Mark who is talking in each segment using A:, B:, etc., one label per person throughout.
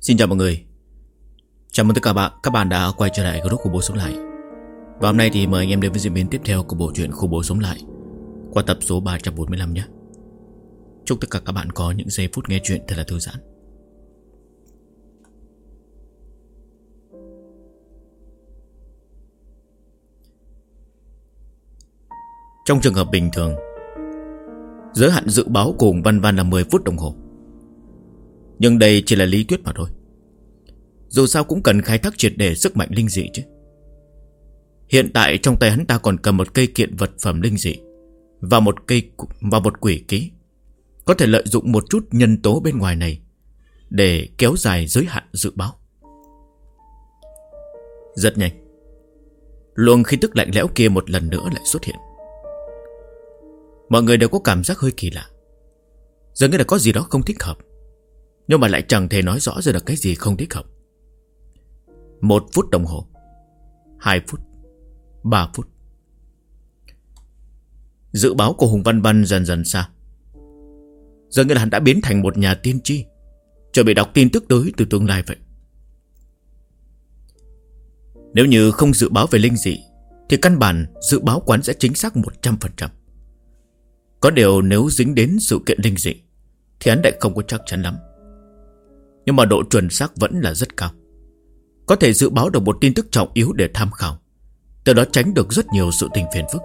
A: Xin chào mọi người. Chào mừng tất cả các bạn đã quay trở lại group Khủng Bố Sống Lại. Và hôm nay thì mời anh em đến với diễn biến tiếp theo của bộ truyện Khủng Bố Sống Lại qua tập số 345 nhé. Chúc tất cả các bạn có những giây phút nghe chuyện thật là thư giãn. Trong trường hợp bình thường, giới hạn dự báo của Hùng Văn Văn là 10 phút đồng hồ. Nhưng đây chỉ là lý thuyết mà thôi. Dù sao cũng cần khai thác triệt để sức mạnh linh dị chứ. Hiện tại trong tay hắn ta còn cầm một cây kiện vật phẩm linh dị và một quỷ ký, có thể lợi dụng một chút nhân tố bên ngoài này để kéo dài giới hạn dự báo. Rất nhanh, luồng khí tức lạnh lẽo kia một lần nữa lại xuất hiện. Mọi người đều có cảm giác hơi kỳ lạ, dường như là có gì đó không thích hợp, nhưng mà lại chẳng thể nói rõ ra được cái gì không thích hợp. 1 phút đồng hồ, 2 phút, 3 phút. Dự báo của Hùng Văn Văn dần dần xa. Dường như là hắn đã biến thành một nhà tiên tri, chuẩn bị đọc tin tức tới từ tương lai vậy. Nếu như không dự báo về linh dị thì căn bản dự báo quán sẽ chính xác 100%. Có điều nếu dính đến sự kiện linh dị thì hắn lại không có chắc chắn lắm. Nhưng mà độ chuẩn xác vẫn là rất cao, có thể dự báo được một tin tức trọng yếu để tham khảo, từ đó tránh được rất nhiều sự tình phiền phức.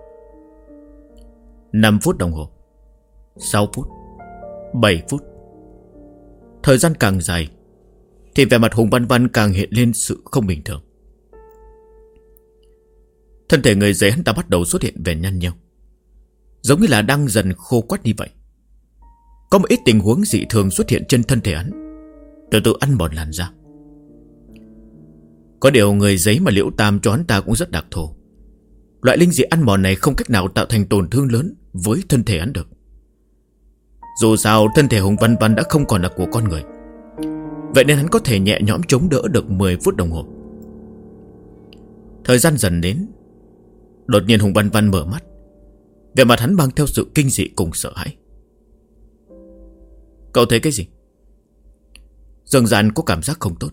A: 5 phút đồng hồ, 6 phút, 7 phút. Thời gian càng dài thì vẻ mặt Hùng Văn Văn càng hiện lên sự không bình thường. Thân thể người giấy hắn ta bắt đầu xuất hiện vẻ nhăn nheo, giống như là đang dần khô quắt như vậy. Có một ít tình huống dị thường xuất hiện trên thân thể hắn, từ từ ăn mòn làn da. Có điều người giấy mà Liễu Tam cho hắn ta cũng rất đặc thù. Loại linh dị ăn mòn này không cách nào tạo thành tổn thương lớn với thân thể hắn được. Dù sao thân thể Hùng Văn Văn đã không còn là của con người, vậy nên hắn có thể nhẹ nhõm chống đỡ được 10 phút đồng hồ. Thời gian dần đến, đột nhiên Hùng Văn Văn mở mắt, vẻ mặt hắn mang theo sự kinh dị cùng sợ hãi. Cậu thấy cái gì? Dương Gian có cảm giác không tốt.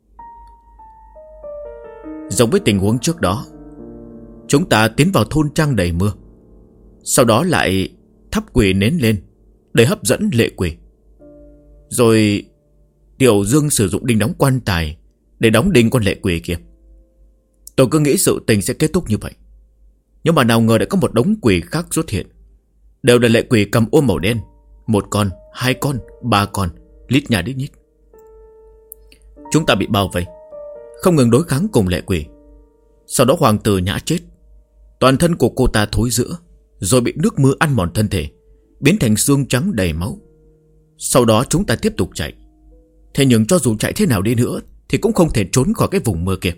A: Giống với tình huống trước đó, chúng ta tiến vào thôn trang đầy mưa, sau đó lại thắp quỷ nến lên để hấp dẫn lệ quỷ. Rồi Tiểu Dương sử dụng đinh đóng quan tài để đóng đinh con lệ quỷ kia. Tôi cứ nghĩ sự tình sẽ kết thúc như vậy, nhưng mà nào ngờ lại có một đống quỷ khác xuất hiện, đều là lệ quỷ cầm ô màu đen, 1 con, 2 con, 3 con, lít nhà đít nhít. Chúng ta bị bao vây, không ngừng đối kháng cùng lệ quỷ. Sau đó hoàng tử Nhã chết, toàn thân của cô ta thối rữa, rồi bị nước mưa ăn mòn thân thể, biến thành xương trắng đầy máu. Sau đó chúng ta tiếp tục chạy. Thế nhưng cho dù chạy thế nào đi nữa thì cũng không thể trốn khỏi cái vùng mưa kia.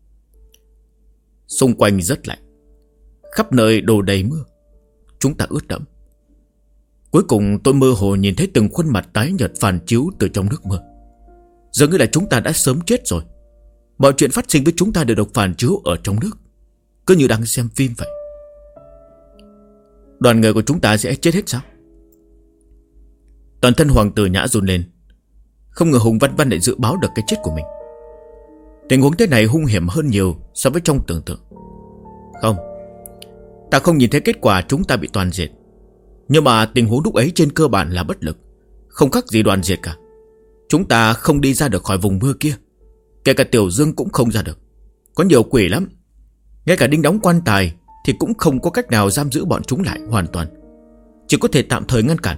A: Xung quanh rất lạnh, khắp nơi đổ đầy mưa, chúng ta ướt đẫm. Cuối cùng tôi mơ hồ nhìn thấy từng khuôn mặt tái nhợt phản chiếu từ trong nước mưa. Dường như là chúng ta đã sớm chết rồi. Mọi chuyện phát sinh với chúng ta đều được phản chiếu ở trong nước, cứ như đang xem phim vậy. Đoàn người của chúng ta sẽ chết hết sao? Toàn thân hoàng tử Nhã run lên. Không ngờ Hùng Văn Văn lại dự báo được cái chết của mình. Tình huống thế này hung hiểm hơn nhiều so với trong tưởng tượng. Không, ta không nhìn thấy kết quả chúng ta bị toàn diệt, nhưng mà tình huống lúc ấy trên cơ bản là bất lực, không khác gì đoàn diệt cả. Chúng ta không đi ra được khỏi vùng mưa kia, kể cả Tiểu Dương cũng không ra được. Có nhiều quỷ lắm, ngay cả đinh đóng quan tài thì cũng không có cách nào giam giữ bọn chúng lại hoàn toàn, chỉ có thể tạm thời ngăn cản.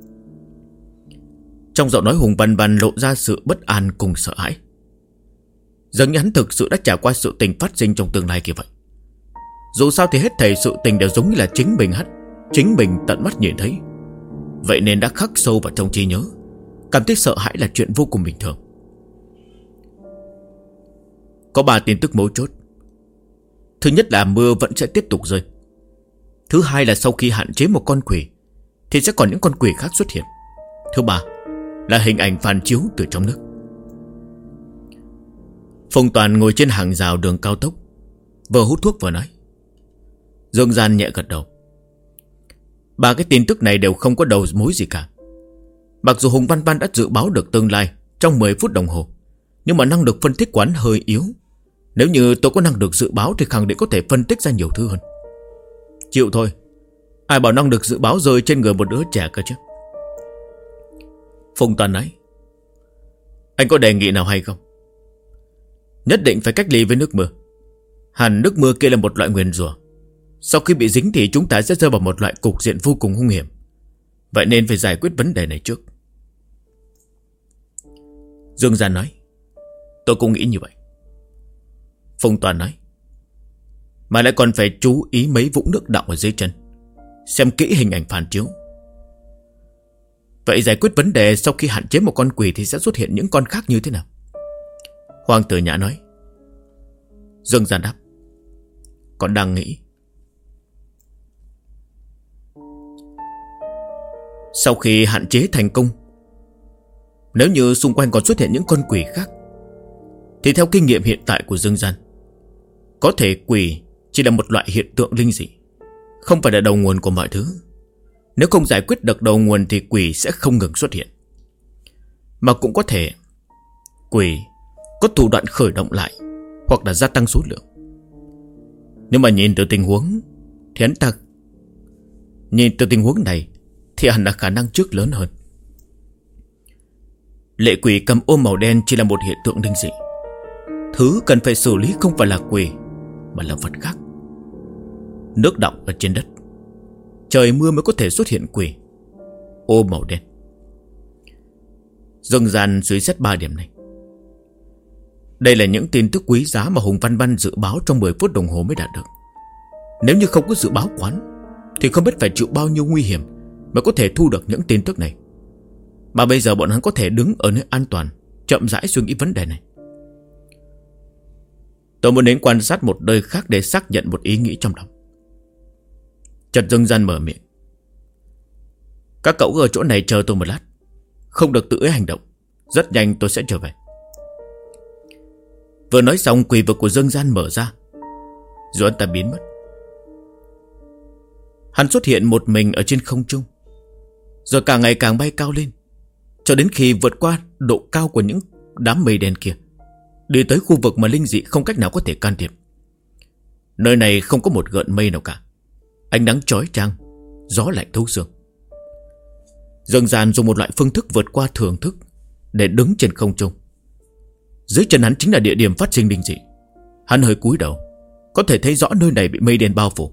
A: Trong giọng nói Hùng Văn Văn lộ ra sự bất an cùng sợ hãi, dường như hắn thực sự đã trải qua sự tình phát sinh trong tương lai kia vậy. Dù sao thì hết thảy sự tình đều giống như là chính mình tận mắt nhìn thấy, vậy nên đã khắc sâu vào trong trí nhớ. Cảm thấy sợ hãi là chuyện vô cùng bình thường. Có 3 tin tức mấu chốt. Thứ nhất là mưa vẫn sẽ tiếp tục rơi. Thứ hai là sau khi hạn chế một con quỷ thì sẽ còn những con quỷ khác xuất hiện. Thứ ba là hình ảnh phản chiếu từ trong nước. Phùng Toàn ngồi trên hàng rào đường cao tốc, vừa hút thuốc vừa nói. Dương Gian nhẹ gật đầu. 3 cái tin tức này đều không có đầu mối gì cả. Mặc dù Hùng Văn Văn đã dự báo được tương lai trong 10 phút đồng hồ, Nhưng mà năng lực phân tích quán hơi yếu. Nếu như tôi có năng lực dự báo thì khẳng định có thể phân tích ra nhiều thứ hơn. Chịu thôi. Ai bảo năng lực dự báo rơi trên người một đứa trẻ cơ chứ. Phùng Toàn nói: Anh có đề nghị nào hay không? Nhất định phải cách ly với nước mưa. Hẳn nước mưa kia là một loại nguyền rủa. Sau khi bị dính thì chúng ta sẽ rơi vào một loại cục diện vô cùng hung hiểm. Vậy nên phải giải quyết vấn đề này trước. Dương Gian nói: Tôi cũng nghĩ như vậy. Phùng Toàn nói: Mà lại còn phải chú ý mấy vũng nước đọng ở dưới chân, xem kỹ hình ảnh phản chiếu. Vậy giải quyết vấn đề sau khi hạn chế một con quỷ thì sẽ xuất hiện những con khác như thế nào? Hoàng Tử Nhã nói. Dương Gian đáp: Còn đang nghĩ. Sau khi hạn chế thành công, nếu như xung quanh còn xuất hiện những con quỷ khác, thì theo kinh nghiệm hiện tại của Dương Gian, có thể quỷ chỉ là một loại hiện tượng linh dị, không phải là đầu nguồn của mọi thứ. Nếu không giải quyết được đầu nguồn thì quỷ sẽ không ngừng xuất hiện. Mà cũng có thể quỷ có thủ đoạn khởi động lại hoặc là gia tăng số lượng. Nhưng mà nhìn từ tình huống này thì hẳn là khả năng trước lớn hơn. Lệ quỷ cầm ô màu đen chỉ là một hiện tượng linh dị. Thứ cần phải xử lý không phải là quỷ, mà là vật khác. Nước đọng ở trên đất, trời mưa mới có thể xuất hiện quỷ. Ô màu đen. Dương Gian suy xét 3 điểm này. Đây là những tin tức quý giá mà Hùng Văn Văn dự báo trong 10 phút đồng hồ mới đạt được. Nếu như không có dự báo quán thì không biết phải chịu bao nhiêu nguy hiểm mới có thể thu được những tin tức này. Mà bây giờ bọn hắn có thể đứng ở nơi an toàn, chậm rãi suy nghĩ vấn đề này. Tôi muốn đến quan sát một nơi khác để xác nhận một ý nghĩ trong lòng. Chợt Dương Gian mở miệng: Các cậu ở chỗ này chờ tôi một lát, không được tự ý hành động. Rất nhanh tôi sẽ trở về. Vừa nói xong, quỷ vực của Dương Gian mở ra, rồi anh ta biến mất. Hắn xuất hiện một mình ở trên không trung, rồi càng ngày càng bay cao lên, cho đến khi vượt qua độ cao của những đám mây đen kia, đi tới khu vực mà linh dị không cách nào có thể can thiệp. Nơi này không có một gợn mây nào cả, ánh nắng chói chang, gió lạnh thấu xương. Dương Gian dùng một loại phương thức vượt qua thường thức để đứng trên không trung. Dưới chân hắn chính là địa điểm phát sinh linh dị. Hắn hơi cúi đầu, có thể thấy rõ nơi này bị mây đen bao phủ.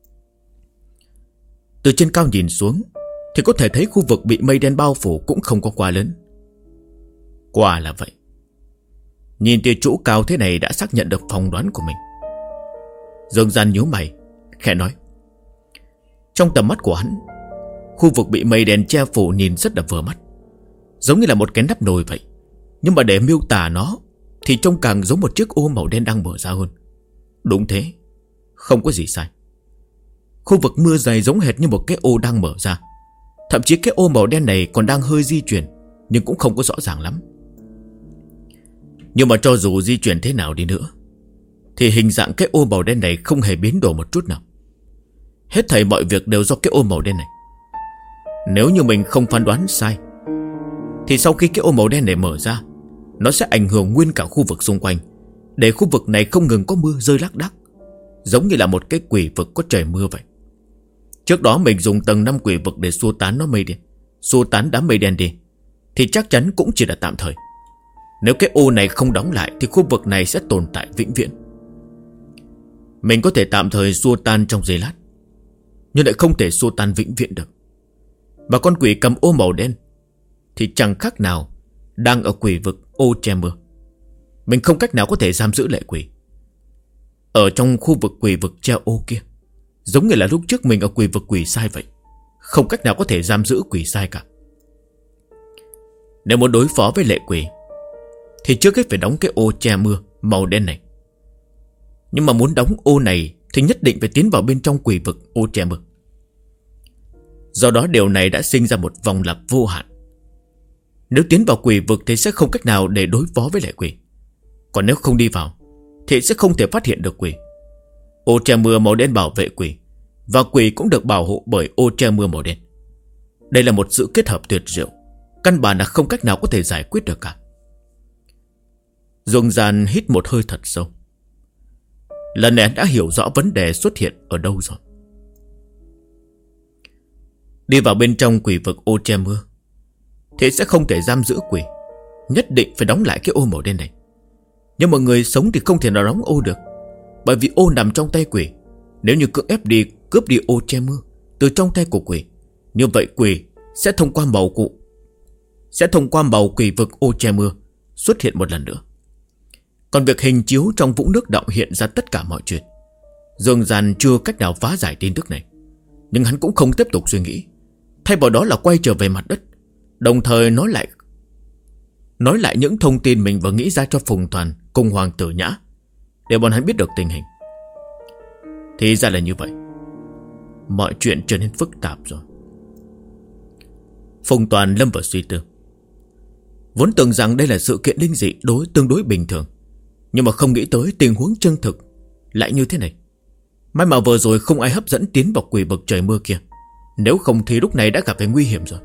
A: Từ trên cao nhìn xuống thì có thể thấy khu vực bị mây đen bao phủ cũng không có quá lớn. Quả là vậy. Nhìn tia trụ cao thế này đã xác nhận được phỏng đoán của mình. Dương Gian nhíu mày, khẽ nói. Trong tầm mắt của hắn, khu vực bị mây đen che phủ nhìn rất là vừa mắt, giống như là một cái nắp nồi vậy. Nhưng mà để miêu tả nó thì trông càng giống một chiếc ô màu đen đang mở ra hơn. Đúng thế, không có gì sai. Khu vực mưa dày giống hệt như một cái ô đang mở ra. Thậm chí cái ô màu đen này còn đang hơi di chuyển, nhưng cũng không có rõ ràng lắm. Nhưng mà cho dù di chuyển thế nào đi nữa thì hình dạng cái ô màu đen này không hề biến đổi một chút nào. Hết thảy mọi việc đều do cái ô màu đen này. Nếu như mình không phán đoán sai thì sau khi cái ô màu đen này mở ra, nó sẽ ảnh hưởng nguyên cả khu vực xung quanh, để khu vực này không ngừng có mưa rơi lác đác, giống như là một cái quỷ vực có trời mưa vậy. Trước đó mình dùng tầng 5 quỷ vực để xua tán xua tán đám mây đen đi, thì chắc chắn cũng chỉ là tạm thời. Nếu cái ô này không đóng lại thì khu vực này sẽ tồn tại vĩnh viễn. Mình có thể tạm thời xua tan trong giây lát, nhưng lại không thể xua tan vĩnh viễn được. Mà con quỷ cầm ô màu đen thì chẳng khác nào đang ở quỷ vực ô che mưa. Mình không cách nào có thể giam giữ lệ quỷ ở trong khu vực quỷ vực che ô kia, giống như là lúc trước mình ở quỷ vực quỷ sai vậy. Không cách nào có thể giam giữ quỷ sai cả. Nếu muốn đối phó với lệ quỷ thì trước hết phải đóng cái ô che mưa màu đen này. Nhưng mà muốn đóng ô này thì nhất định phải tiến vào bên trong quỷ vực ô che mưa. Do đó điều này đã sinh ra một vòng lặp vô hạn. Nếu tiến vào quỷ vực thì sẽ không cách nào để đối phó với lệ quỷ. Còn nếu không đi vào thì sẽ không thể phát hiện được quỷ. Ô che mưa màu đen bảo vệ quỷ, và quỷ cũng được bảo hộ bởi ô che mưa màu đen. Đây là một sự kết hợp tuyệt diệu, căn bản là không cách nào có thể giải quyết được cả. Dương Gian hít một hơi thật sâu. Lần này đã hiểu rõ vấn đề xuất hiện ở đâu rồi. Đi vào bên trong quỷ vực ô che mưa, thế sẽ không thể giam giữ quỷ. Nhất định phải đóng lại cái ô màu đen này. Nhưng mà người sống thì không thể nào đóng ô được, bởi vì ô nằm trong tay quỷ. Nếu như cưỡng ép đi cướp đi ô che mưa từ trong tay của quỷ, như vậy quỷ sẽ thông qua màu quỷ vực ô che mưa xuất hiện một lần nữa. Còn việc hình chiếu trong vũng nước động hiện ra tất cả mọi chuyện. Dương Gian chưa cách nào phá giải tin tức này, nhưng hắn cũng không tiếp tục suy nghĩ. Thay vào đó là quay trở về mặt đất, đồng thời nói lại những thông tin mình vừa nghĩ ra cho Phùng Toàn cùng Hoàng Tử Nhã, để bọn hắn biết được tình hình. Thì ra là như vậy. Mọi chuyện trở nên phức tạp rồi. Phùng Toàn lâm vào suy tư. Vốn tưởng rằng đây là sự kiện linh dị tương đối bình thường, nhưng mà không nghĩ tới tình huống chân thực lại như thế này. May mà vừa rồi không ai hấp dẫn tiến vào quỷ vực trời mưa kia, nếu không thì lúc này đã gặp phải nguy hiểm rồi.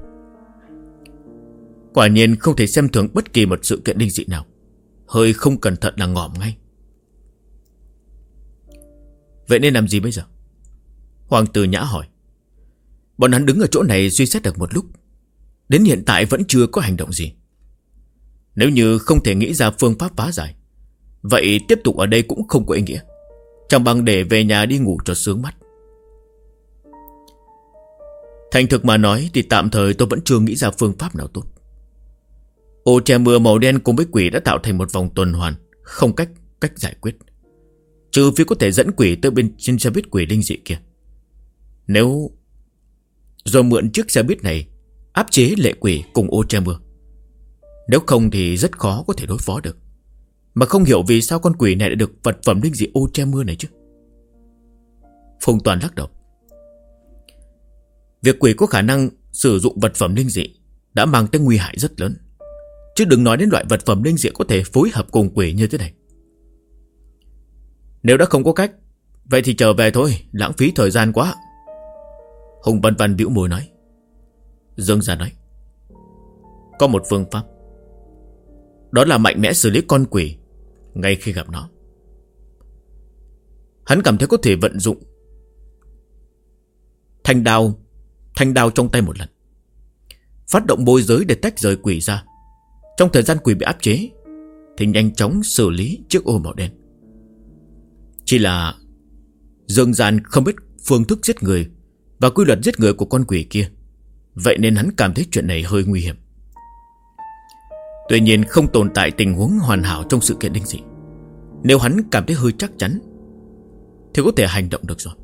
A: Quả nhiên không thể xem thường bất kỳ một sự kiện linh dị nào. Hơi không cẩn thận là ngỏm ngay. Vậy nên làm gì bây giờ? Hoàng Tử Nhã hỏi. Bọn hắn đứng ở chỗ này suy xét được một lúc, đến hiện tại vẫn chưa có hành động gì. Nếu như không thể nghĩ ra phương pháp phá giải, vậy tiếp tục ở đây cũng không có ý nghĩa, chẳng bằng để về nhà đi ngủ cho sướng mắt. Thành thực mà nói thì tạm thời tôi vẫn chưa nghĩ ra phương pháp nào tốt. Ô che mưa màu đen cùng với quỷ đã tạo thành một vòng tuần hoàn, không cách giải quyết, trừ phi có thể dẫn quỷ tới bên trên xe buýt quỷ linh dị kia. Nếu rồi mượn chiếc xe buýt này áp chế lệ quỷ cùng ô che mưa, nếu không thì rất khó có thể đối phó được. Mà không hiểu vì sao con quỷ này lại được vật phẩm linh dị ô che mưa này chứ. Phùng Toàn lắc đầu. Việc quỷ có khả năng sử dụng vật phẩm linh dị đã mang tới nguy hại rất lớn, chứ đừng nói đến loại vật phẩm linh dị có thể phối hợp cùng quỷ như thế này. Nếu đã không có cách, vậy thì trở về thôi, lãng phí thời gian quá. Hùng Văn Văn bĩu môi nói. Dương Gia nói. Có một phương pháp, đó là mạnh mẽ xử lý con quỷ ngay khi gặp nó. Hắn cảm thấy có thể vận dụng thanh đao trong tay một lần, phát động môi giới để tách rời quỷ ra. Trong thời gian quỷ bị áp chế thì nhanh chóng xử lý chiếc ô màu đen. Chỉ là Dương Gian không biết phương thức giết người và quy luật giết người của con quỷ kia, vậy nên hắn cảm thấy chuyện này hơi nguy hiểm. Tuy nhiên không tồn tại tình huống hoàn hảo trong sự kiện linh dị. Nếu hắn cảm thấy hơi chắc chắn thì có thể hành động được rồi.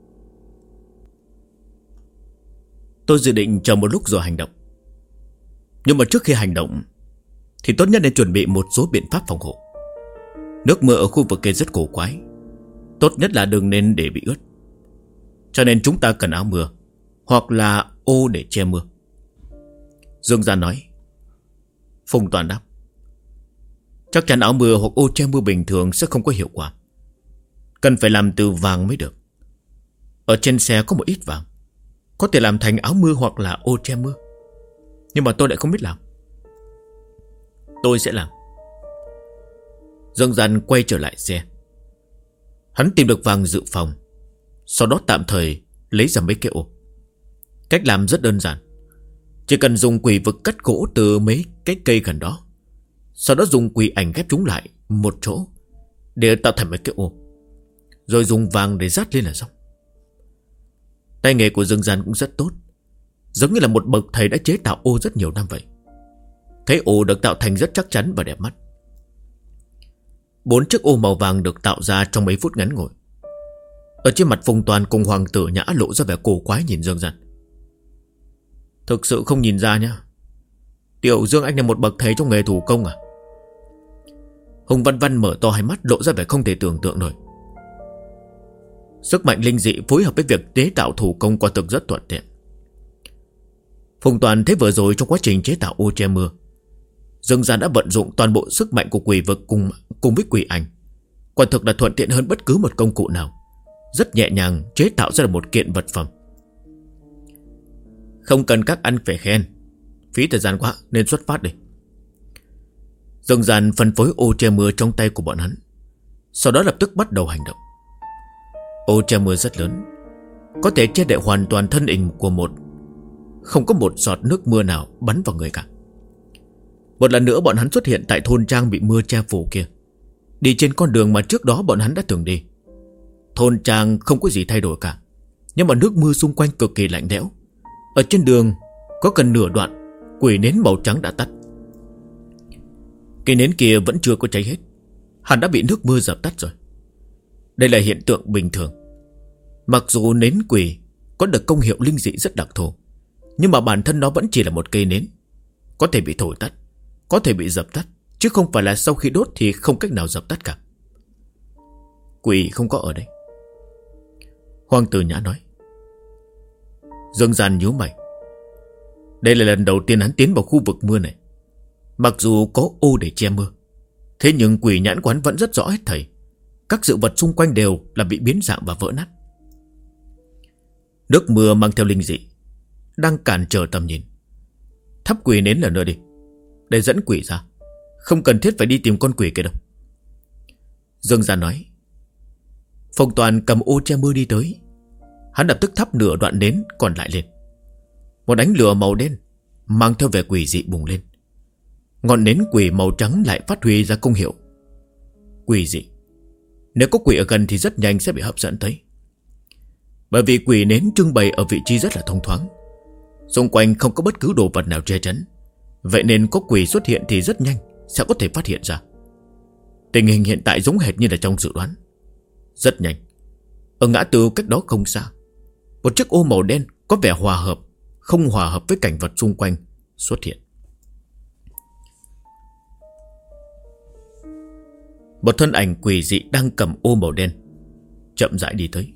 A: Tôi dự định chờ một lúc rồi hành động. Nhưng mà trước khi hành động thì tốt nhất nên chuẩn bị một số biện pháp phòng hộ. Nước mưa ở khu vực kia rất cổ quái, tốt nhất là đừng nên để bị ướt. Cho nên chúng ta cần áo mưa hoặc là ô để che mưa. Dương Gia nói. Phùng Toàn đáp. Chắc chắn áo mưa hoặc ô che mưa bình thường sẽ không có hiệu quả, cần phải làm từ vàng mới được. Ở trên xe có một ít vàng, có thể làm thành áo mưa hoặc là ô che mưa. Nhưng mà tôi lại không biết làm. Tôi sẽ làm. Dương Gian quay trở lại xe. Hắn tìm được vàng dự phòng, sau đó tạm thời lấy ra mấy cái ô. Cách làm rất đơn giản. Chỉ cần dùng quỷ vực cắt gỗ từ mấy cái cây gần đó, sau đó dùng quỷ ảnh ghép chúng lại một chỗ để tạo thành mấy cái ô, rồi dùng vàng để dát lên là xong. Tay nghề của Dương Gian cũng rất tốt, giống như là một bậc thầy đã chế tạo ô rất nhiều năm vậy. Thế ô được tạo thành rất chắc chắn và đẹp mắt. 4 chiếc ô màu vàng được tạo ra trong mấy phút ngắn ngủi. Ở trên mặt Phùng Toàn cùng Hoàng Tử Nhã lộ ra vẻ cổ quái nhìn Dương Gian. Thực sự không nhìn ra nhá. Tiểu Dương anh là một bậc thầy trong nghề thủ công à? Hùng Văn Văn mở to hai mắt lộ ra vẻ không thể tưởng tượng nổi. Sức mạnh linh dị phối hợp với việc chế tạo thủ công quả thực rất thuận tiện. Phùng Toàn thấy vừa rồi trong quá trình chế tạo ô che mưa, Dương Gian đã vận dụng toàn bộ sức mạnh của quỷ vực cùng với quỷ ảnh. Quả thực là thuận tiện hơn bất cứ một công cụ nào, rất nhẹ nhàng chế tạo ra được một kiện vật phẩm. Không cần các anh phải khen, phí thời gian quá nên xuất phát đi. Dương Gian phân phối ô che mưa trong tay của bọn hắn, sau đó lập tức bắt đầu hành động. Ô che mưa rất lớn, có thể che đậy hoàn toàn thân hình của không có một giọt nước mưa nào bắn vào người cả. Một lần nữa bọn hắn xuất hiện tại thôn trang bị mưa che phủ kia, đi trên con đường mà trước đó bọn hắn đã từng đi. Thôn trang không có gì thay đổi cả, nhưng mà nước mưa xung quanh cực kỳ lạnh lẽo. Ở trên đường có gần nửa đoạn, quỷ nến màu trắng đã tắt. Cây nến kia vẫn chưa có cháy hết, hẳn đã bị nước mưa dập tắt rồi. Đây là hiện tượng bình thường. Mặc dù nến quỷ có được công hiệu linh dị rất đặc thù, nhưng mà bản thân nó vẫn chỉ là một cây nến, có thể bị thổi tắt, có thể bị dập tắt, chứ không phải là sau khi đốt thì không cách nào dập tắt cả. Quỷ không có ở đây, Hoàng Tử Nhã nói. Dương Gian nhíu mày. Đây là lần đầu tiên hắn tiến vào khu vực mưa này. Mặc dù có ô để che mưa, thế nhưng quỷ nhãn quán vẫn rất rõ hết thảy. Các sự vật xung quanh đều là bị biến dạng và vỡ nát. Nước mưa mang theo linh dị, đang cản trở tầm nhìn. Thắp quỷ nến lần nữa đi, để dẫn quỷ ra. Không cần thiết phải đi tìm con quỷ kia đâu. Dương Gian nói. Phong Toàn cầm ô che mưa đi tới. Hắn lập tức thắp nửa đoạn nến còn lại lên. Một ánh lửa màu đen mang theo vẻ quỷ dị bùng lên. Ngọn nến quỷ màu trắng lại phát huy ra công hiệu quỷ dị. Nếu có quỷ ở gần thì rất nhanh sẽ bị hấp dẫn tới. Bởi vì quỷ nến trưng bày ở vị trí rất là thông thoáng, xung quanh không có bất cứ đồ vật nào che chắn, vậy nên có quỷ xuất hiện thì rất nhanh sẽ có thể phát hiện ra. Tình hình hiện tại giống hệt như là trong dự đoán. Rất nhanh, ở ngã tư cách đó không xa, một chiếc ô màu đen có vẻ không hòa hợp với cảnh vật xung quanh xuất hiện. Một thân ảnh quỷ dị đang cầm ô màu đen chậm rãi đi tới.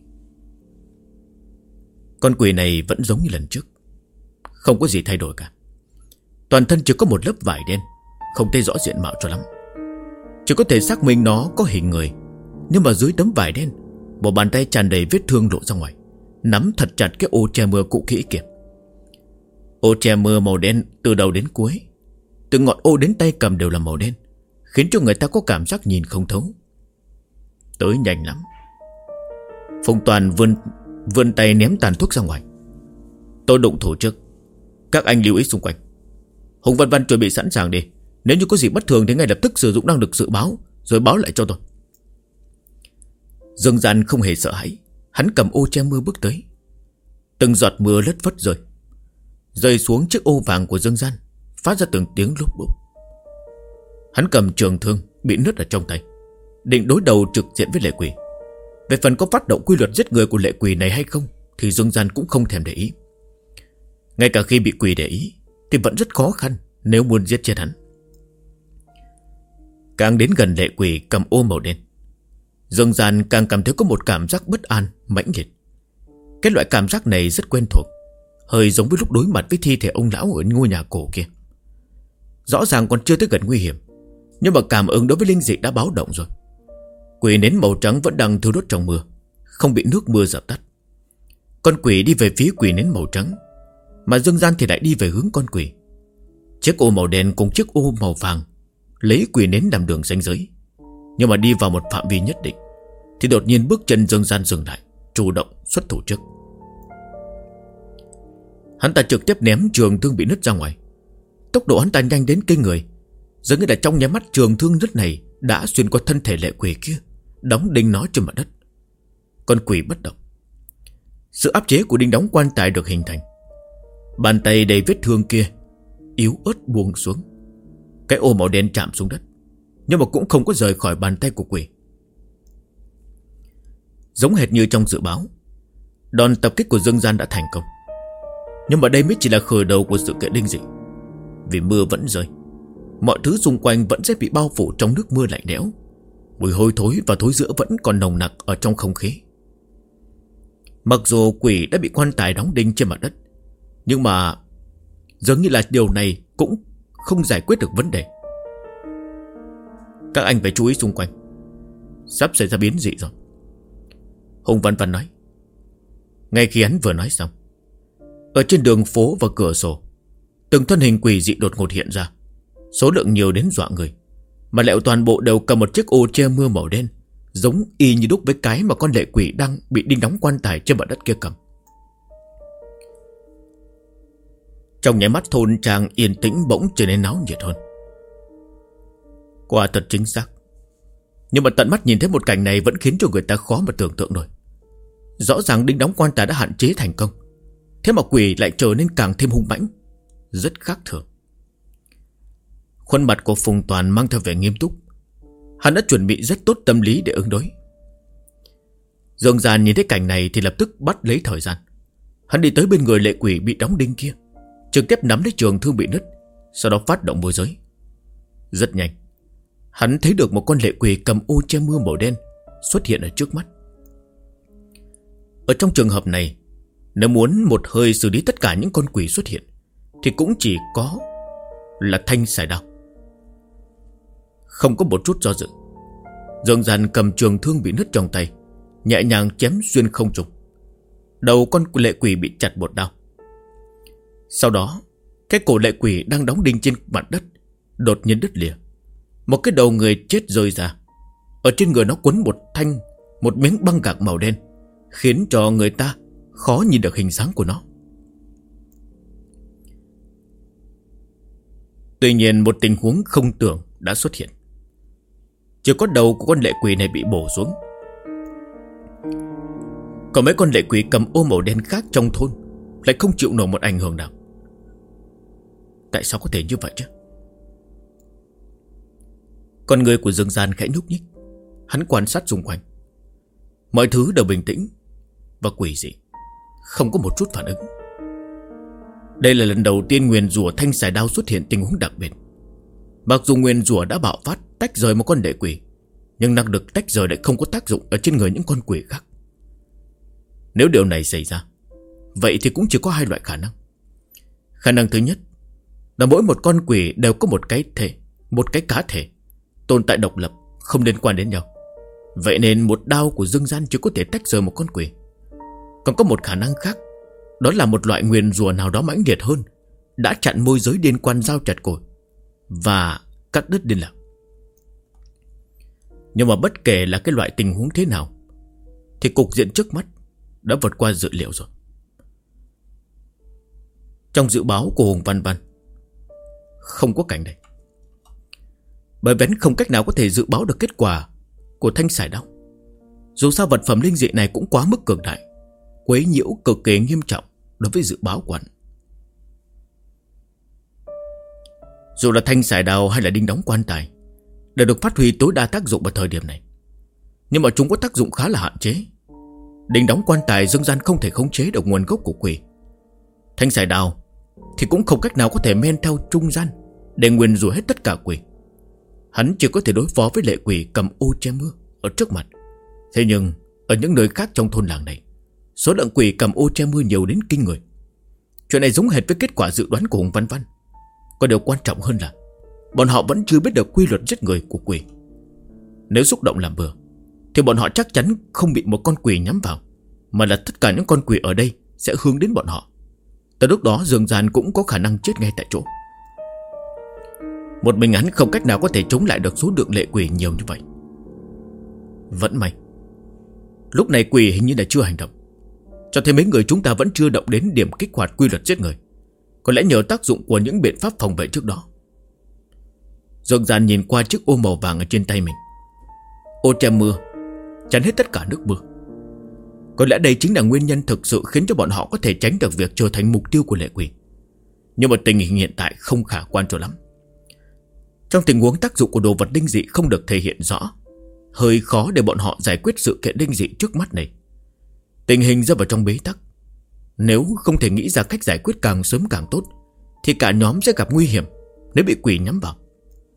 A: Con quỷ này vẫn giống như lần trước, không có gì thay đổi cả. Toàn thân chỉ có một lớp vải đen, không thấy rõ diện mạo cho lắm. Chỉ có thể xác minh nó có hình người, nhưng mà dưới tấm vải đen, một bàn tay tràn đầy vết thương lộ ra ngoài, nắm thật chặt cái ô che mưa cũ kỹ kìa. Ô che mưa màu đen từ đầu đến cuối, từ ngọn ô đến tay cầm đều là màu đen, khiến cho người ta có cảm giác nhìn không thấu. Tới nhanh lắm. Phong Toàn vươn tay ném tàn thuốc ra ngoài. Tôi đụng thủ trước, các anh lưu ý xung quanh. Hùng Văn Văn chuẩn bị sẵn sàng đi, nếu như có gì bất thường thì ngay lập tức sử dụng năng lực dự báo, rồi báo lại cho tôi. Dương Gian không hề sợ hãi. Hắn cầm ô che mưa bước tới. Từng giọt mưa lất phất rơi xuống chiếc ô vàng của Dương Gian, phát ra từng tiếng lốp bốp. Hắn cầm trường thương bị nứt ở trong tay, định đối đầu trực diện với lệ quỷ. Về phần có phát động quy luật giết người của lệ quỷ này hay không thì Dương Gian cũng không thèm để ý. Ngay cả khi bị quỷ để ý thì vẫn rất khó khăn nếu muốn giết chết hắn. Càng đến gần lệ quỷ cầm ô màu đen, Dương Gian càng cảm thấy có một cảm giác bất an mãnh liệt. Cái loại cảm giác này rất quen thuộc, hơi giống với lúc đối mặt với thi thể ông lão ở ngôi nhà cổ kia. Rõ ràng còn chưa tới gần nguy hiểm, nhưng mà cảm ứng đối với linh dị đã báo động rồi. Quỷ nến màu trắng vẫn đang thiêu đốt trong mưa, không bị nước mưa dập tắt. Con quỷ đi về phía quỷ nến màu trắng, mà Dương Gian thì lại đi về hướng con quỷ. Chiếc ô màu đen cùng chiếc ô màu vàng lấy quỷ nến làm đường ranh giới, nhưng mà đi vào một phạm vi nhất định thì đột nhiên bước chân Dương Gian dừng lại, chủ động xuất thủ trước. Hắn ta trực tiếp ném trường thương bị nứt ra ngoài. Tốc độ hắn ta nhanh đến kinh người, dường như là trong nháy mắt trường thương nứt này đã xuyên qua thân thể lệ quỷ kia, đóng đinh nó trên mặt đất. Con quỷ bất động. Sự áp chế của đinh đóng quan tài được hình thành. Bàn tay đầy vết thương kia yếu ớt buông xuống. Cái ô màu đen chạm xuống đất, nhưng mà cũng không có rời khỏi bàn tay của quỷ. Giống hệt như trong dự báo, đòn tập kích của Dương Gian đã thành công. Nhưng mà đây mới chỉ là khởi đầu của sự kiện linh dị. Vì mưa vẫn rơi, mọi thứ xung quanh vẫn sẽ bị bao phủ trong nước mưa lạnh lẽo. Mùi hôi thối và thối rữa vẫn còn nồng nặc ở trong không khí. Mặc dù quỷ đã bị quan tài đóng đinh trên mặt đất, nhưng mà dường như là điều này cũng không giải quyết được vấn đề. Các anh phải chú ý xung quanh, sắp xảy ra biến dị rồi, Hùng Văn Văn nói. Ngay khi hắn vừa nói xong, ở trên đường phố và cửa sổ, từng thân hình quỷ dị đột ngột hiện ra, số lượng nhiều đến dọa người. mà lại toàn bộ đều cầm một chiếc ô che mưa màu đen, giống y như đúc với cái mà con lệ quỷ đang bị đinh đóng quan tài trên mặt đất kia cầm. Trong nháy mắt thôn trang yên tĩnh bỗng trở nên náo nhiệt hơn. Quả thật chính xác. Nhưng mà tận mắt nhìn thấy một cảnh này vẫn khiến cho người ta khó mà tưởng tượng nổi. Rõ ràng đinh đóng quan tài đã hạn chế thành công, thế mà quỷ lại trở nên càng thêm hung mãnh, rất khác thường. Khuôn mặt của Phùng Toàn mang theo vẻ nghiêm túc. Hắn đã chuẩn bị rất tốt tâm lý để ứng đối. Dương Gian nhìn thấy cảnh này thì lập tức bắt lấy thời gian. Hắn đi tới bên người lệ quỷ bị đóng đinh kia, trực tiếp nắm lấy trường thương bị nứt, sau đó phát động môi giới. Rất nhanh, hắn thấy được một con lệ quỷ cầm ô che mưa màu đen xuất hiện ở trước mắt. Ở trong trường hợp này, nếu muốn một hơi xử lý tất cả những con quỷ xuất hiện thì cũng chỉ có là thanh xài đao. Không có một chút do dự, Dương Gian cầm trường thương bị nứt trong tay, nhẹ nhàng chém xuyên không trung. Đầu con lệ quỷ bị chặt một đao. Sau đó, cái cổ lệ quỷ đang đóng đinh trên mặt đất đột nhiên đứt lìa. Một cái đầu người chết rơi ra. Ở trên người nó quấn một miếng băng gạc màu đen, khiến cho người ta khó nhìn được hình dáng của nó. Tuy nhiên một tình huống không tưởng đã xuất hiện. Chỉ có đầu của con lệ quỷ này bị bổ xuống. Còn mấy con lệ quỷ cầm ô màu đen khác trong thôn lại không chịu nổi một ảnh hưởng nào. Tại sao có thể như vậy chứ? Con người của Dương Gian khẽ nhúc nhích. Hắn quan sát xung quanh. Mọi thứ đều bình tĩnh và quỷ dị, không có một chút phản ứng. Đây là lần đầu tiên nguyền rủa thanh xài đao xuất hiện tình huống đặc biệt. Mặc dù nguyền rủa đã bạo phát tách rời một con lệ quỷ, nhưng năng lực tách rời lại không có tác dụng ở trên người những con quỷ khác. Nếu điều này xảy ra, vậy thì cũng chỉ có hai loại khả năng. Khả năng thứ nhất là mỗi một con quỷ đều có một cái cá thể tồn tại độc lập, không liên quan đến nhau. Vậy nên một đao của Dương Gian chỉ có thể tách rời một con quỷ. Còn có một khả năng khác, đó là một loại nguyền rủa nào đó mãnh liệt hơn đã chặn môi giới liên quan giao chặt cổ và cắt đứt liên lạc. Nhưng mà bất kể là cái loại tình huống thế nào thì cục diện trước mắt đã vượt qua dự liệu rồi. Trong dự báo của Hùng Văn Văn không có cảnh này, bởi vì không cách nào có thể dự báo được kết quả của thanh xài đao. Dù sao vật phẩm linh dị này cũng quá mức cường đại, quấy nhiễu cực kỳ nghiêm trọng đối với dự báo của hắn. Dù là thanh xài đao hay là đinh đóng quan tài đều được phát huy tối đa tác dụng vào thời điểm này, nhưng mà chúng có tác dụng khá là hạn chế. Đinh đóng quan tài Dương Gian không thể khống chế được nguồn gốc của quỷ. Thanh xài đao thì cũng không cách nào có thể men theo trung gian để nguyền rủa hết tất cả quỷ. Hắn chỉ có thể đối phó với lệ quỷ cầm ô che mưa ở trước mặt. Thế nhưng ở những nơi khác trong thôn làng này, số lượng quỷ cầm ô che mưa nhiều đến kinh người. Chuyện này giống hệt với kết quả dự đoán của Hùng Văn Văn. Có điều quan trọng hơn là bọn họ vẫn chưa biết được quy luật giết người của quỷ. Nếu xúc động làm bừa thì bọn họ chắc chắn không bị một con quỷ nhắm vào, mà là tất cả những con quỷ ở đây sẽ hướng đến bọn họ. Tới lúc đó Dương Gian cũng có khả năng chết ngay tại chỗ. Một mình hắn không cách nào có thể chống lại được số lượng lệ quỷ nhiều như vậy. Vẫn may lúc này quỷ hình như là chưa hành động, cho thấy mấy người chúng ta vẫn chưa động đến điểm kích hoạt quy luật giết người. Có lẽ nhờ tác dụng của những biện pháp phòng vệ trước đó. Dương Gian nhìn qua chiếc ô màu vàng ở trên tay mình. Ô che mưa chắn hết tất cả nước mưa. Có lẽ đây chính là nguyên nhân thực sự khiến cho bọn họ có thể tránh được việc trở thành mục tiêu của lệ quỷ. Nhưng mà tình hình hiện tại không khả quan cho lắm. Trong tình huống tác dụng của đồ vật linh dị không được thể hiện rõ, hơi khó để bọn họ giải quyết sự kiện linh dị trước mắt này. Tình hình rơi vào trong bế tắc. Nếu không thể nghĩ ra cách giải quyết càng sớm càng tốt thì cả nhóm sẽ gặp nguy hiểm nếu bị quỷ nhắm vào.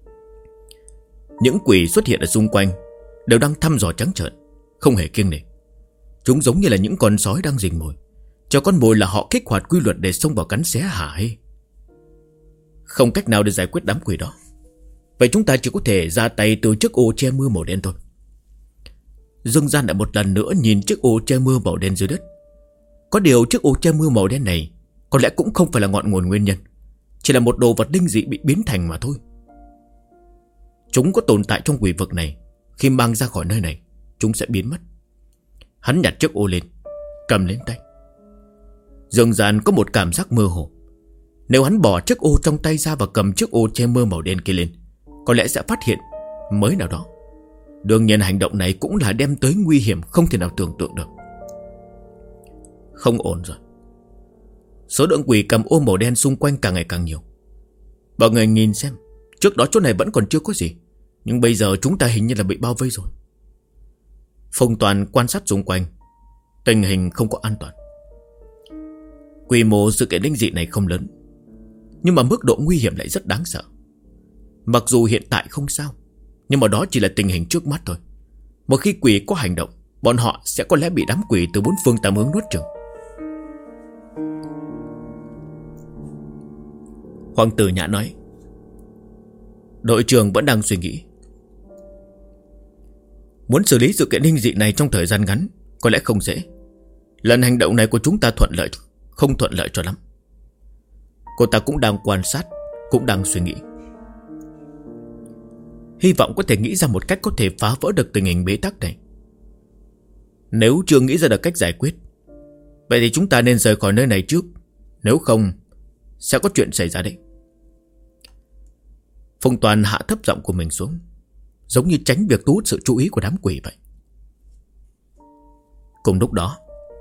A: Những quỷ xuất hiện ở xung quanh đều đang thăm dò trắng trợn, không hề kiêng nể. Chúng giống như là những con sói đang rình mồi, cho con mồi là họ kích hoạt quy luật để xông vào cắn xé hả hê. Không cách nào để giải quyết đám quỷ đó. Vậy chúng ta chỉ có thể ra tay từ chiếc ô che mưa màu đen thôi. Dương Gian lại một lần nữa nhìn chiếc ô che mưa màu đen dưới đất. Có điều chiếc ô che mưa màu đen này có lẽ cũng không phải là ngọn nguồn nguyên nhân, chỉ là một đồ vật linh dị bị biến thành mà thôi. chúng có tồn tại trong quỷ vực này, khi mang ra khỏi nơi này, chúng sẽ biến mất. Hắn nhặt chiếc ô lên, cầm lên tay. Dương Gian có một cảm giác mơ hồ. Nếu hắn bỏ chiếc ô trong tay ra và cầm chiếc ô che mưa màu đen kia lên, có lẽ sẽ phát hiện mới nào đó. Đương nhiên hành động này cũng là đem tới nguy hiểm không thể nào tưởng tượng được. Không ổn rồi. Số lượng quỷ cầm ô màu đen xung quanh càng ngày càng nhiều. Mọi người nhìn xem, trước đó chỗ này vẫn còn chưa có gì, nhưng bây giờ chúng ta hình như là bị bao vây rồi. Phong Toàn quan sát xung quanh, tình hình không có an toàn. Quy mô sự kiện linh dị này không lớn, nhưng mà mức độ nguy hiểm lại rất đáng sợ. Mặc dù hiện tại không sao, nhưng mà đó chỉ là tình hình trước mắt thôi. Một khi quỷ có hành động, bọn họ sẽ có lẽ bị đám quỷ từ bốn phương tám hướng nuốt chửng. Hoàng tử Nhã nói: đội trưởng vẫn đang suy nghĩ. Muốn xử lý sự kiện linh dị này trong thời gian ngắn có lẽ không dễ. Lần hành động này của chúng ta thuận lợi không thuận lợi cho lắm. Cô ta cũng đang quan sát, cũng đang suy nghĩ. Hy vọng có thể nghĩ ra một cách có thể phá vỡ được tình hình bế tắc này. Nếu chưa nghĩ ra được cách giải quyết, vậy thì chúng ta nên rời khỏi nơi này trước. Nếu không, sẽ có chuyện xảy ra đấy. Phong Toàn hạ thấp giọng của mình xuống, giống như tránh việc thu hút sự chú ý của đám quỷ vậy. Cùng lúc đó,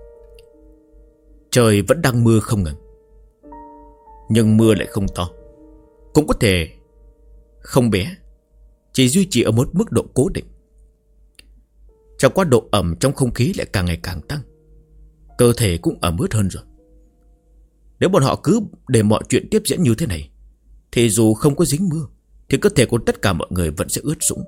A: trời vẫn đang mưa không ngừng. Nhưng mưa lại không to, cũng có thể không bé, chỉ duy trì ở một mức độ cố định. Chẳng qua độ ẩm trong không khí lại càng ngày càng tăng, cơ thể cũng ẩm ướt hơn rồi. Nếu bọn họ cứ để mọi chuyện tiếp diễn như thế này, thì dù không có dính mưa, thì cơ thể của tất cả mọi người vẫn sẽ ướt sũng.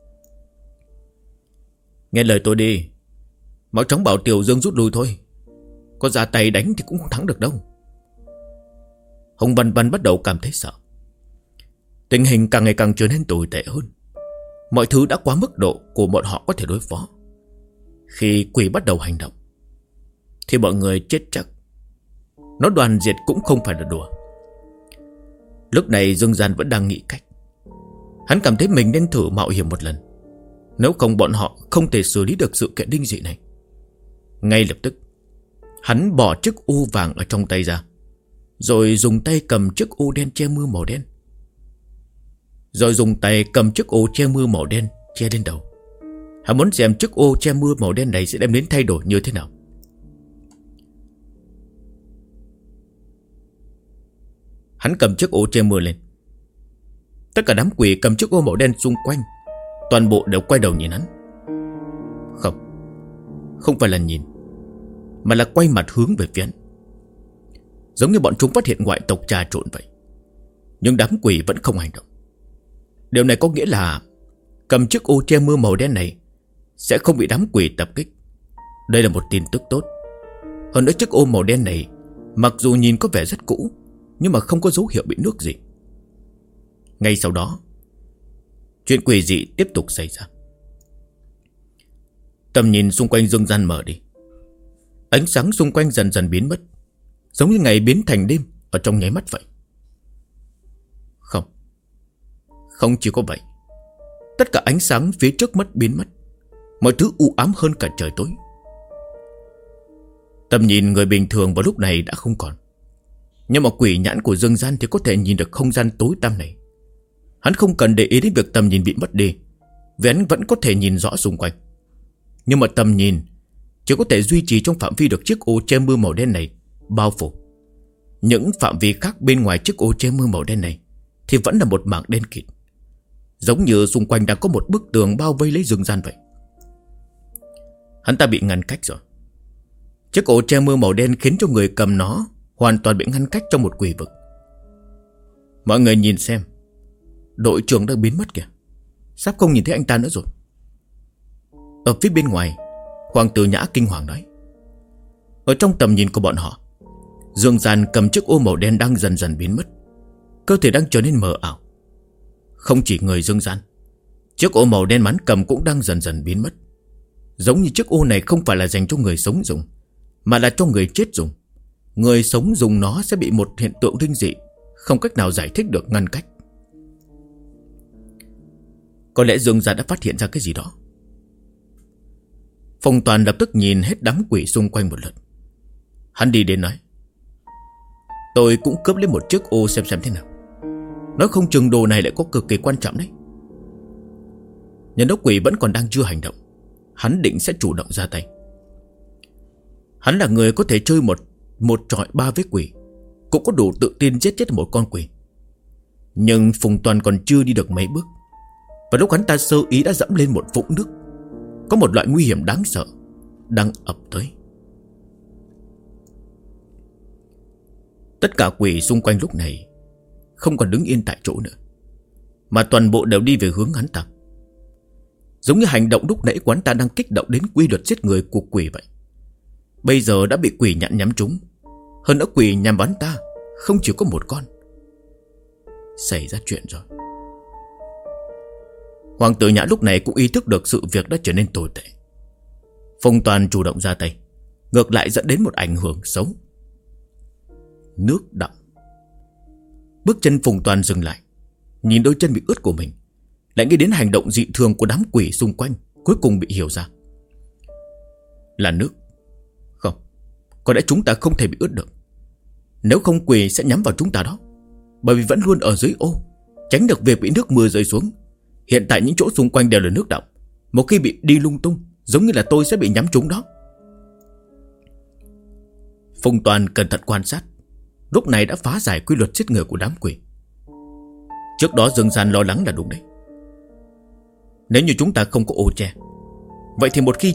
A: Nghe lời tôi đi, mau chóng bảo Tiểu Dương rút lui thôi. Có ra tay đánh thì cũng không thắng được đâu. Hồng Văn Văn bắt đầu cảm thấy sợ. Tình hình càng ngày càng trở nên tồi tệ hơn. Mọi thứ đã quá mức độ của bọn họ có thể đối phó. Khi quỷ bắt đầu hành động thì mọi người chết chắc. Nó đoàn diệt cũng không phải là đùa. Lúc này Dương Gian vẫn đang nghĩ cách. Hắn cảm thấy mình nên thử mạo hiểm một lần. Nếu không bọn họ không thể xử lý được sự kiện linh dị này. Ngay lập tức hắn bỏ chiếc ô vàng ở trong tay ra, rồi dùng tay cầm chiếc ô đen che mưa màu đen. Che lên đầu. Hắn muốn xem chiếc ô che mưa màu đen này sẽ đem đến thay đổi như thế nào. Hắn cầm chiếc ô che mưa lên. Tất cả đám quỷ cầm chiếc ô màu đen xung quanh toàn bộ đều quay đầu nhìn hắn. Không phải là nhìn, mà là quay mặt hướng về phía hắn, giống như bọn chúng phát hiện ngoại tộc trà trộn vậy. Nhưng đám quỷ vẫn không hành động. Điều này có nghĩa là cầm chiếc ô che mưa màu đen này sẽ không bị đám quỷ tập kích. Đây là một tin tức tốt. Hơn nữa chiếc ô màu đen này mặc dù nhìn có vẻ rất cũ, nhưng mà không có dấu hiệu bị nước gì. Ngay sau đó, chuyện quỷ dị tiếp tục xảy ra. Tầm nhìn xung quanh Dương Gian mở đi. Ánh sáng xung quanh dần dần biến mất, giống như ngày biến thành đêm ở trong nháy mắt vậy. Không chỉ có vậy, tất cả ánh sáng phía trước biến mất. Mọi thứ u ám hơn cả trời tối. Tầm nhìn người bình thường vào lúc này đã không còn. Nhưng mà quỷ nhãn của Dương Gian thì có thể nhìn được không gian tối tăm này. Hắn không cần để ý đến việc tầm nhìn bị mất đi, vì hắn vẫn có thể nhìn rõ xung quanh. Nhưng mà tầm nhìn chỉ có thể duy trì trong phạm vi được chiếc ô che mưa màu đen này bao phủ. Những phạm vi khác bên ngoài chiếc ô che mưa màu đen này thì vẫn là một mảng đen kịt, giống như xung quanh đang có một bức tường bao vây lấy Dương Gian vậy. Hắn ta bị ngăn cách rồi. Chiếc ô che mưa màu đen khiến cho người cầm nó hoàn toàn bị ngăn cách trong một quỷ vực. Mọi người nhìn xem, đội trưởng đã biến mất kìa. Sắp không nhìn thấy anh ta nữa rồi. Ở phía bên ngoài, Hoàng tử Nhã kinh hoàng nói. Ở trong tầm nhìn của bọn họ, Dương Gian cầm chiếc ô màu đen đang dần dần biến mất. Cơ thể đang trở nên mờ ảo. Không chỉ người Dương Gian, chiếc ô màu đen hắn cầm cũng đang dần dần biến mất. Giống như chiếc ô này không phải là dành cho người sống dùng, mà là cho người chết dùng. Người sống dùng nó sẽ bị một hiện tượng linh dị không cách nào giải thích được ngăn cách. Có lẽ Dương gia đã phát hiện ra cái gì đó. Phong Toàn lập tức nhìn hết đám quỷ xung quanh một lượt. Hắn đi đến nói: tôi cũng cướp lấy một chiếc ô xem thế nào. Nói không chừng đồ này lại có cực kỳ quan trọng đấy. Nhân đốc quỷ vẫn còn đang chưa hành động, hắn định sẽ chủ động ra tay. Hắn là người có thể chơi một trọi ba với quỷ, cũng có đủ tự tin giết chết một con quỷ. Nhưng Phùng Toàn còn chưa đi được mấy bước, và lúc hắn ta sơ ý đã dẫm lên một vũng nước. Có một loại nguy hiểm đáng sợ đang ập tới. Tất cả quỷ xung quanh lúc này không còn đứng yên tại chỗ nữa, mà toàn bộ đều đi về hướng hắn ta. Giống như hành động lúc nãy của hắn ta đang kích động đến quy luật giết người của quỷ vậy. Bây giờ đã bị quỷ nhặn nhắm trúng. Hơn nữa quỷ nhằm bắn ta không chỉ có một con. Xảy ra chuyện rồi. Hoàng tử Nhã lúc này cũng ý thức được sự việc đã trở nên tồi tệ. Phong Toàn chủ động ra tay, ngược lại dẫn đến một ảnh hưởng xấu. Nước đọng. Bước chân Phùng Toàn dừng lại, nhìn đôi chân bị ướt của mình, lại nghĩ đến hành động dị thường của đám quỷ xung quanh. Cuối cùng bị hiểu ra. Là nước. Không, có lẽ chúng ta không thể bị ướt được. Nếu không quỷ sẽ nhắm vào chúng ta đó, bởi vì vẫn luôn ở dưới ô, tránh được việc bị nước mưa rơi xuống. Hiện tại những chỗ xung quanh đều là nước đọng. Một khi bị đi lung tung, giống như là tôi sẽ bị nhắm trúng đó. Phùng Toàn cẩn thận quan sát, lúc này đã phá giải quy luật giết người của đám quỷ. Trước đó Dương Gian lo lắng là đúng đấy. Nếu như chúng ta không có ô che, vậy thì một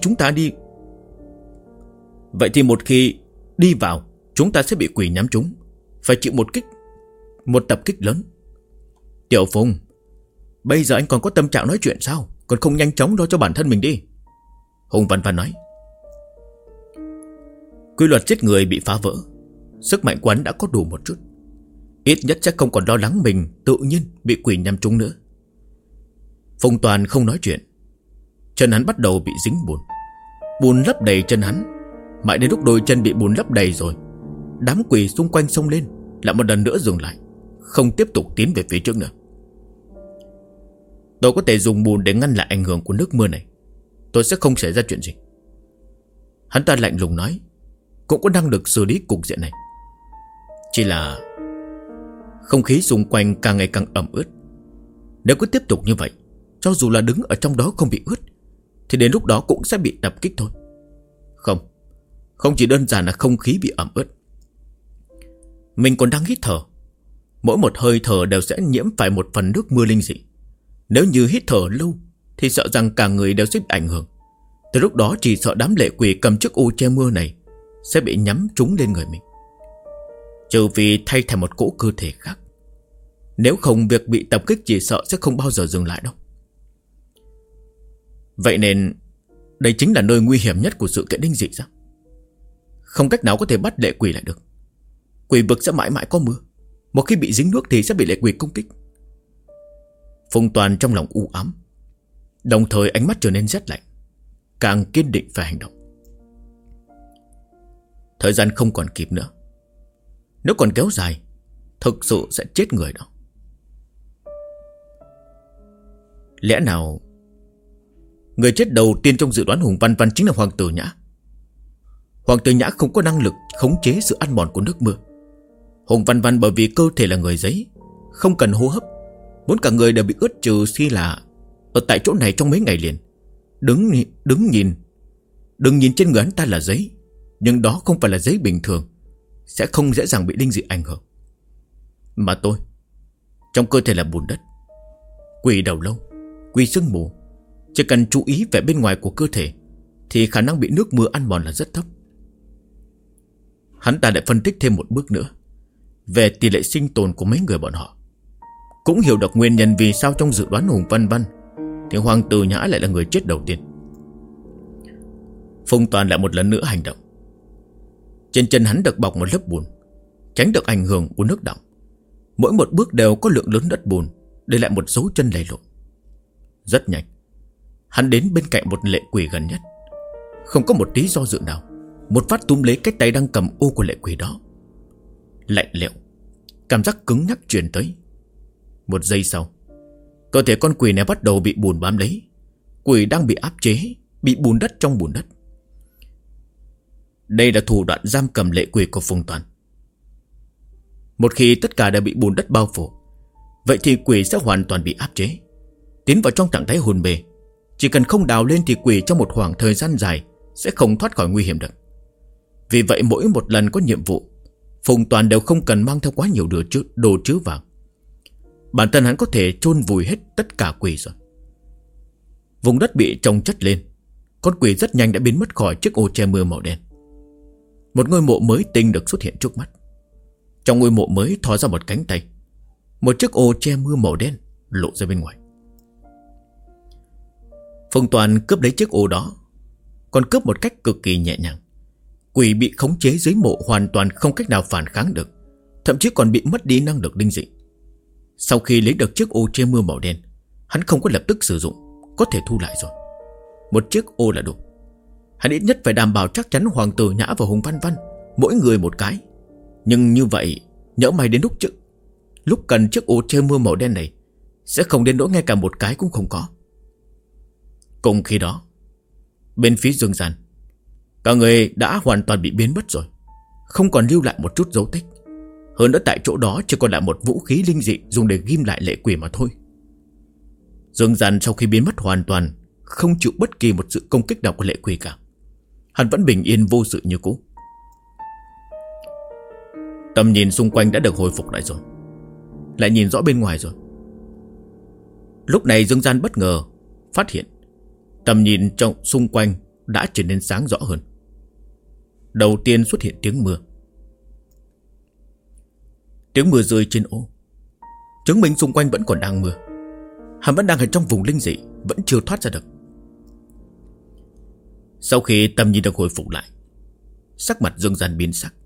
A: khi đi vào, chúng ta sẽ bị quỷ nhắm trúng, phải chịu một tập kích lớn. Tiểu Phùng, bây giờ anh còn có tâm trạng nói chuyện sao? Còn không nhanh chóng lo cho bản thân mình đi. Hùng Văn Văn nói. Quy luật giết người bị phá vỡ, sức mạnh của hắn đã có đủ một chút, ít nhất sẽ không còn lo lắng mình tự nhiên bị quỷ nhắm trúng nữa. Phùng Toàn không nói chuyện. Chân hắn bắt đầu bị dính bùn. Bùn lấp đầy chân hắn. Mãi đến lúc đôi chân bị bùn lấp đầy rồi, đám quỷ xung quanh xông lên, lại một lần nữa dừng lại, không tiếp tục tiến về phía trước nữa. Tôi có thể dùng bùn để ngăn lại ảnh hưởng của nước mưa này. Tôi sẽ không xảy ra chuyện gì. Hắn ta lạnh lùng nói, cũng có năng lực xử lý cục diện này. Chỉ là không khí xung quanh càng ngày càng ẩm ướt. Nếu cứ tiếp tục như vậy, cho dù là đứng ở trong đó không bị ướt, thì đến lúc đó cũng sẽ bị tập kích thôi. Không chỉ đơn giản là không khí bị ẩm ướt, mình còn đang hít thở. Mỗi một hơi thở đều sẽ nhiễm phải một phần nước mưa linh dị. Nếu như hít thở lâu thì sợ rằng cả người đều sẽ bị ảnh hưởng. Từ lúc đó chỉ sợ đám lệ quỷ cầm chiếc ô che mưa này sẽ bị nhắm trúng lên người mình, trừ vì thay thành một cỗ cơ thể khác. Nếu không, việc bị tập kích chỉ sợ sẽ không bao giờ dừng lại đâu. Vậy nên đây chính là nơi nguy hiểm nhất của sự kiện linh dị sao? Không cách nào có thể bắt lệ quỷ lại được. Quỷ vực sẽ mãi mãi có mưa. Một khi bị dính nước thì sẽ bị lệ quỷ công kích. Phùng Toàn trong lòng u ám, đồng thời ánh mắt trở nên rất lạnh, càng kiên định phải hành động. Thời gian không còn kịp nữa. Nếu còn kéo dài, thực sự sẽ chết người đó. Lẽ nào người chết đầu tiên trong dự đoán Hùng Văn Văn chính là Hoàng tử Nhã? Hoàng tử Nhã không có năng lực khống chế sự ăn mòn của nước mưa. Hùng Văn Văn bởi vì cơ thể là người giấy, không cần hô hấp, muốn cả người đều bị ướt, trừ khi là ở tại chỗ này trong mấy ngày liền. Đừng nhìn trên người hắn ta là giấy, nhưng đó không phải là giấy bình thường, sẽ không dễ dàng bị linh dị ảnh hưởng. Mà tôi, trong cơ thể là bùn đất, quỷ đầu lâu, quỷ sương mù. Chỉ cần chú ý vẻ bên ngoài của cơ thể thì khả năng bị nước mưa ăn mòn là rất thấp. Hắn ta lại phân tích thêm một bước nữa về tỷ lệ sinh tồn của mấy người bọn họ, cũng hiểu được nguyên nhân vì sao trong dự đoán Hùng Văn Văn thì Hoàng tử Nhã lại là người chết đầu tiên. Phùng Toàn lại một lần nữa hành động. Trên chân hắn được bọc một lớp bùn, tránh được ảnh hưởng của nước đọng. Mỗi một bước đều có lượng lớn đất bùn, để lại một dấu chân lầy lội. Rất nhanh, hắn đến bên cạnh một lệ quỷ gần nhất. Không có một tí do dự nào, một phát túm lấy cái tay đang cầm ô của lệ quỷ đó. Lạnh lẽo, cảm giác cứng nhắc truyền tới. Một giây sau, Cơ thể con quỷ này bắt đầu bị bùn bám lấy. Quỷ đang bị áp chế, bị bùn đất trong bùn đất. Đây là thủ đoạn giam cầm lệ quỷ của Phùng Toàn. Một khi tất cả đều bị bùn đất bao phủ, vậy thì quỷ sẽ hoàn toàn bị áp chế, tiến vào trong trạng thái hôn mê. Chỉ cần không đào lên thì quỷ trong một khoảng thời gian dài sẽ không thoát khỏi nguy hiểm được. Vì vậy mỗi một lần có nhiệm vụ, Phùng Toàn đều không cần mang theo quá nhiều đồ chứa vào. Bản thân hắn có thể chôn vùi hết tất cả quỷ rồi. Vùng đất bị chồng chất lên, con quỷ rất nhanh đã biến mất khỏi chiếc ô che mưa màu đen. Một ngôi mộ mới tinh được xuất hiện trước mắt. Trong ngôi mộ mới thò ra một cánh tay. Một chiếc ô che mưa màu đen lộ ra bên ngoài. Phùng Toàn cướp lấy chiếc ô đó, còn cướp một cách cực kỳ nhẹ nhàng. Quỷ bị khống chế dưới mộ hoàn toàn không cách nào phản kháng được, thậm chí còn bị mất đi năng lực linh dị. Sau khi lấy được chiếc ô che mưa màu đen, hắn không có lập tức sử dụng, có thể thu lại rồi. Một chiếc ô là đủ. Hắn ít nhất phải đảm bảo chắc chắn Hoàng Tử Nhã và Hùng Văn Văn mỗi người một cái. Nhưng như vậy, nhỡ may đến lúc cần chiếc ô che mưa màu đen này, sẽ không đến nỗi ngay cả một cái cũng không có. Cùng khi đó, bên phía Dương Gian, cả người đã hoàn toàn bị biến mất rồi, không còn lưu lại một chút dấu tích. Hơn nữa tại chỗ đó chỉ còn lại một vũ khí linh dị dùng để ghim lại lệ quỷ mà thôi. Dương Gian sau khi biến mất hoàn toàn, không chịu bất kỳ một sự công kích nào của lệ quỷ cả. Hắn vẫn bình yên vô sự như cũ. Tầm nhìn xung quanh đã được hồi phục lại rồi, lại nhìn rõ bên ngoài rồi. Lúc này Dương Gian bất ngờ phát hiện tầm nhìn trong xung quanh đã trở nên sáng rõ hơn. Đầu tiên xuất hiện tiếng mưa. Tiếng mưa rơi trên ô, chứng minh xung quanh vẫn còn đang mưa. Hắn vẫn đang ở trong vùng linh dị, vẫn chưa thoát ra được. Sau khi tầm nhìn được hồi phục lại, sắc mặt Dương Gian biến sắc.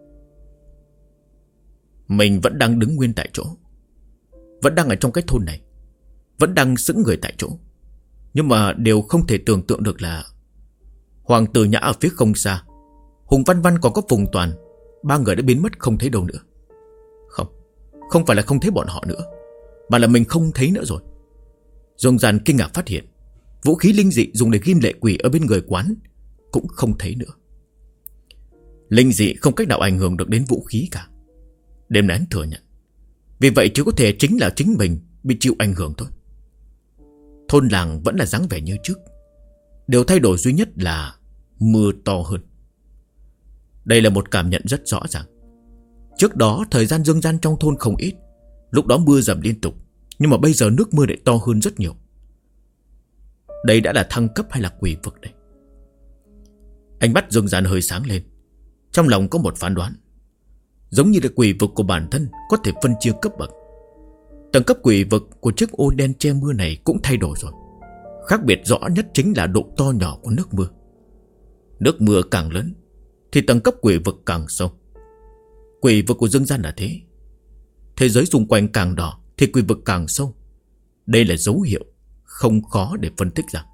A: Mình vẫn đang đứng nguyên tại chỗ, vẫn đang ở trong cái thôn này, vẫn đang sững người tại chỗ. Nhưng mà điều không thể tưởng tượng được là Hoàng Tử Nhã ở phía không xa, Hùng Văn Văn còn có Phùng Toàn, ba người đã biến mất không thấy đâu nữa. Không phải là không thấy bọn họ nữa, mà là mình không thấy nữa rồi. Dương Gian kinh ngạc phát hiện vũ khí linh dị dùng để ghim lệ quỷ ở bên người quán cũng không thấy nữa. Linh dị không cách nào ảnh hưởng được đến vũ khí cả. Đêm nay hắn thừa nhận, vì vậy chỉ có thể chính là chính mình bị chịu ảnh hưởng thôi. Thôn làng vẫn là dáng vẻ như trước, điều thay đổi duy nhất là mưa to hơn. Đây là một cảm nhận rất rõ ràng. Trước đó thời gian Dương Gian trong thôn không ít, lúc đó mưa dầm liên tục, nhưng mà bây giờ nước mưa lại to hơn rất nhiều. Đây đã là thăng cấp hay là quỷ vực đây? Ánh mắt Dương Gian hơi sáng lên, trong lòng có một phán đoán. Giống như là quỷ vực của bản thân có thể phân chia cấp bậc. Tầng cấp quỷ vực của chiếc ô đen che mưa này cũng thay đổi rồi. Khác biệt rõ nhất chính là độ to nhỏ của nước mưa. Nước mưa càng lớn thì tầng cấp quỷ vực càng sâu. Quỷ vực của Dương Gian là thế. Thế giới xung quanh càng đỏ thì quỷ vực càng sâu. Đây là dấu hiệu không khó để phân tích ra.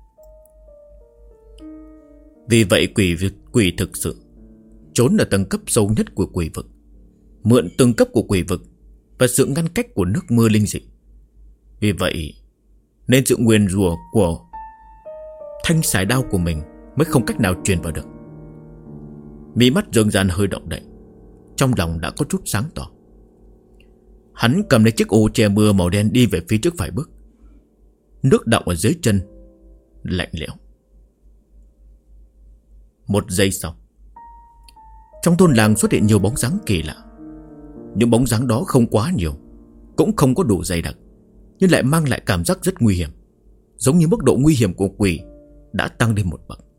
A: Vì vậy quỷ thực sự trốn ở tầng cấp sâu nhất của quỷ vực, mượn từng cấp của quỷ vực và sự ngăn cách của nước mưa linh dị. Vì vậy nên sự nguyền rủa của thanh sải đao của mình mới không cách nào truyền vào được. Mí mắt Dương Gian hơi động đậy, trong lòng đã có chút sáng tỏ. Hắn cầm lấy chiếc ô che mưa màu đen đi về phía trước vài bước. Nước đọng ở dưới chân lạnh lẽo. Một giây sau, trong thôn làng xuất hiện nhiều bóng dáng kỳ lạ. Những bóng dáng đó không quá nhiều, cũng không có đủ dày đặc, nhưng lại mang lại cảm giác rất nguy hiểm, giống như mức độ nguy hiểm của quỷ đã tăng lên một bậc.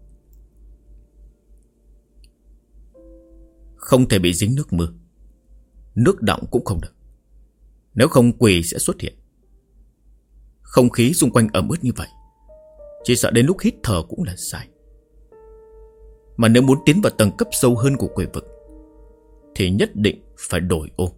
A: Không thể bị dính nước mưa, nước đọng cũng không được, nếu không quỷ sẽ xuất hiện. Không khí xung quanh ẩm ướt như vậy, chỉ sợ đến lúc hít thở cũng là sai. Mà nếu muốn tiến vào tầng cấp sâu hơn của quỷ vực thì nhất định phải đổi ô.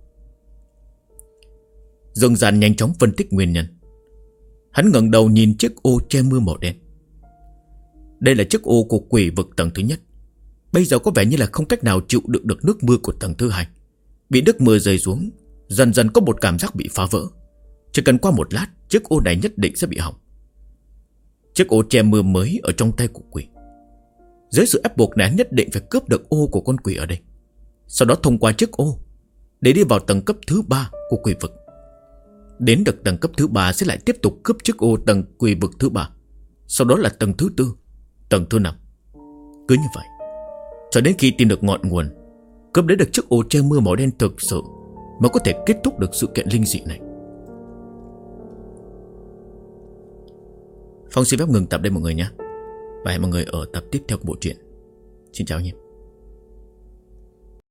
A: Dương Gian nhanh chóng phân tích nguyên nhân. Hắn ngẩng đầu nhìn chiếc ô che mưa màu đen. Đây là chiếc ô của quỷ vực tầng thứ nhất. Bây giờ có vẻ như là không cách nào chịu đựng được nước mưa của tầng thứ hai. Bị nước mưa rơi xuống, dần dần có một cảm giác bị phá vỡ. Chỉ cần qua một lát, chiếc ô này nhất định sẽ bị hỏng. Chiếc ô che mưa mới ở trong tay của quỷ. Dưới sự ép buộc này, nhất định phải cướp được ô của con quỷ ở đây, sau đó thông qua chiếc ô để đi vào tầng cấp thứ 3 của quỷ vực. Đến được tầng cấp thứ 3 sẽ lại tiếp tục cướp chiếc ô tầng quỷ vực thứ 3, sau đó là tầng thứ 4, tầng thứ 5. Cứ như vậy cho đến khi tìm được ngọn nguồn, cướp lấy được chiếc ô che mưa màu đen thực sự, mới có thể kết thúc được sự kiện linh dị này. Phong xin phép ngừng tập đây mọi người nhé, và hẹn mọi người ở tập tiếp theo của bộ truyện. Xin chào nhé.